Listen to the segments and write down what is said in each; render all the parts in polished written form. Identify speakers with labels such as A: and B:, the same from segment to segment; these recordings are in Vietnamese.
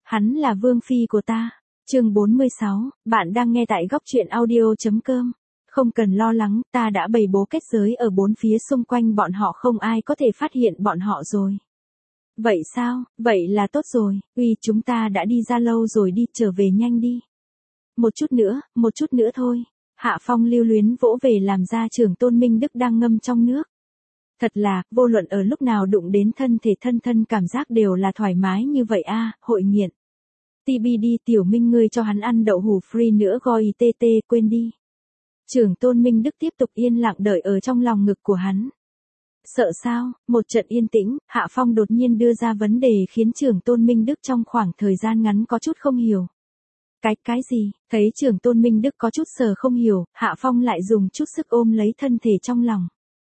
A: hắn là vương phi của ta. Chương 46, bạn đang nghe tại góc truyện audio.com. Không cần lo lắng, ta đã bày bố kết giới ở bốn phía xung quanh bọn họ, không ai có thể phát hiện bọn họ rồi. Vậy sao, vậy là tốt rồi, chúng ta đã đi ra lâu rồi, đi trở về nhanh đi. Một chút nữa thôi. Hạ Phong lưu luyến vỗ về làm ra Trưởng Tôn Minh Đức đang ngâm trong nước. Thật là, vô luận ở lúc nào đụng đến thân thể thân cảm giác đều là thoải mái như vậy a, hội nghiện. TBD Tiểu Minh ngươi cho hắn ăn đậu hủ free nữa gọi TT, quên đi. Trưởng Tôn Minh Đức tiếp tục yên lặng đợi ở trong lòng ngực của hắn. Sợ sao? Một trận yên tĩnh, Hạ Phong đột nhiên đưa ra vấn đề khiến Trưởng Tôn Minh Đức trong khoảng thời gian ngắn có chút không hiểu. Cái gì? Thấy Trưởng Tôn Minh Đức có chút sờ không hiểu, Hạ Phong lại dùng chút sức ôm lấy thân thể trong lòng.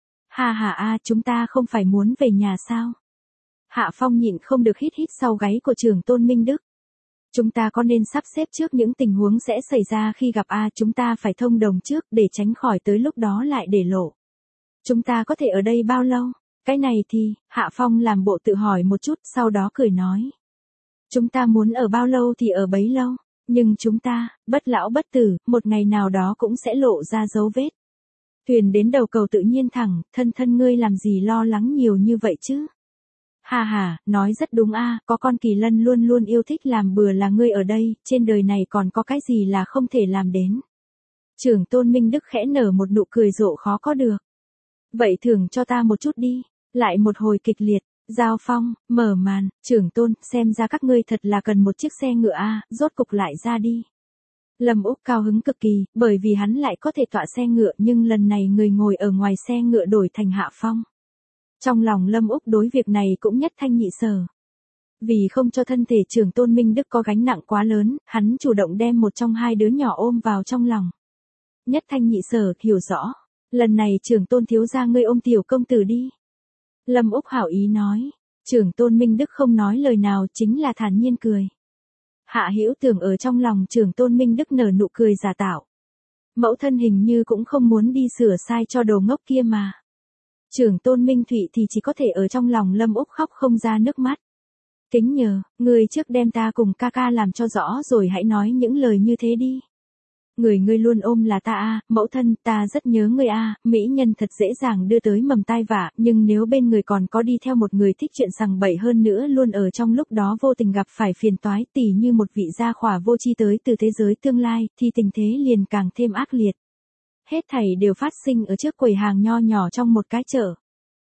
A: Chúng ta không phải muốn về nhà sao? Hạ Phong nhịn không được hít sau gáy của Trưởng Tôn Minh Đức. Chúng ta có nên sắp xếp trước những tình huống sẽ xảy ra khi gặp chúng ta phải thông đồng trước để tránh khỏi tới lúc đó lại để lộ. Chúng ta có thể ở đây bao lâu? Cái này thì, Hạ Phong làm bộ tự hỏi một chút, sau đó cười nói. Chúng ta muốn ở bao lâu thì ở bấy lâu, nhưng chúng ta, bất lão bất tử, một ngày nào đó cũng sẽ lộ ra dấu vết. Thuyền đến đầu cầu tự nhiên thẳng, thân ngươi làm gì lo lắng nhiều như vậy chứ? Nói rất đúng có con kỳ lân luôn luôn yêu thích làm bừa là ngươi ở đây, trên đời này còn có cái gì là không thể làm đến. Trưởng Tôn Minh Đức khẽ nở một nụ cười rộ khó có được. Vậy thưởng cho ta một chút đi. Lại một hồi kịch liệt, giao phong, mở màn, Trưởng Tôn, xem ra các ngươi thật là cần một chiếc xe ngựa rốt cục lại ra đi. Lâm Úc cao hứng cực kỳ, bởi vì hắn lại có thể tọa xe ngựa, nhưng lần này người ngồi ở ngoài xe ngựa đổi thành Hạ Phong. Trong lòng Lâm Úc đối việc này cũng nhất thanh nhị sở. Vì không cho thân thể Trưởng Tôn Minh Đức có gánh nặng quá lớn, hắn chủ động đem một trong hai đứa nhỏ ôm vào trong lòng. Nhất thanh nhị sở, hiểu rõ. Lần này Trưởng Tôn thiếu gia ngươi ôm tiểu công tử đi. Lâm Úc hảo ý nói. Trưởng Tôn Minh Đức không nói lời nào, chính là thản nhiên cười. Hạ Hữu Tưởng ở trong lòng Trưởng Tôn Minh Đức nở nụ cười giả tạo. Mẫu thân hình như cũng không muốn đi sửa sai cho đồ ngốc kia mà. Trưởng Tôn Minh Thụy thì chỉ có thể ở trong lòng Lâm Úc khóc không ra nước mắt. Kính nhờ, người trước đem ta cùng ca ca làm cho rõ rồi hãy nói những lời như thế đi. Ngươi luôn ôm là ta mẫu thân, ta rất nhớ ngươi mỹ nhân thật dễ dàng đưa tới mầm tai vạ, nhưng nếu bên người còn có đi theo một người thích chuyện sằng bậy hơn nữa, luôn ở trong lúc đó vô tình gặp phải phiền toái, tỉ như một vị gia khỏa vô tri tới từ thế giới tương lai, thì tình thế liền càng thêm ác liệt. Hết thảy đều phát sinh ở trước quầy hàng nho nhỏ trong một cái chợ.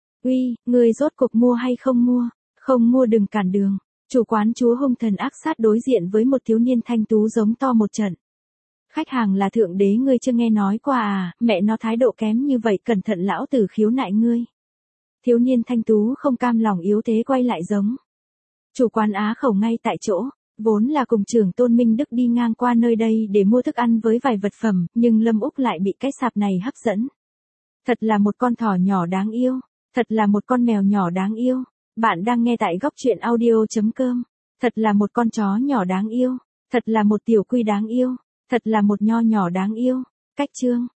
A: Ngươi rốt cuộc mua hay không mua? Không mua đừng cản đường. Chủ quán chúa hung thần ác sát đối diện với một thiếu niên thanh tú giống to một trận. Khách hàng là thượng đế, ngươi chưa nghe nói qua mẹ nó thái độ kém như vậy, cẩn thận lão tử khiếu nại ngươi. Thiếu niên thanh tú không cam lòng yếu thế quay lại giống. Chủ quán á khẩu ngay tại chỗ, vốn là cùng Trưởng Tôn Minh Đức đi ngang qua nơi đây để mua thức ăn với vài vật phẩm, nhưng Lâm Úc lại bị cái sạp này hấp dẫn. Thật là một con thỏ nhỏ đáng yêu, thật là một con mèo nhỏ đáng yêu. Bạn đang nghe tại góc truyện audio.com. Thật là một con chó nhỏ đáng yêu, thật là một tiểu quy đáng yêu. Thật là một nho nhỏ đáng yêu. Cách chương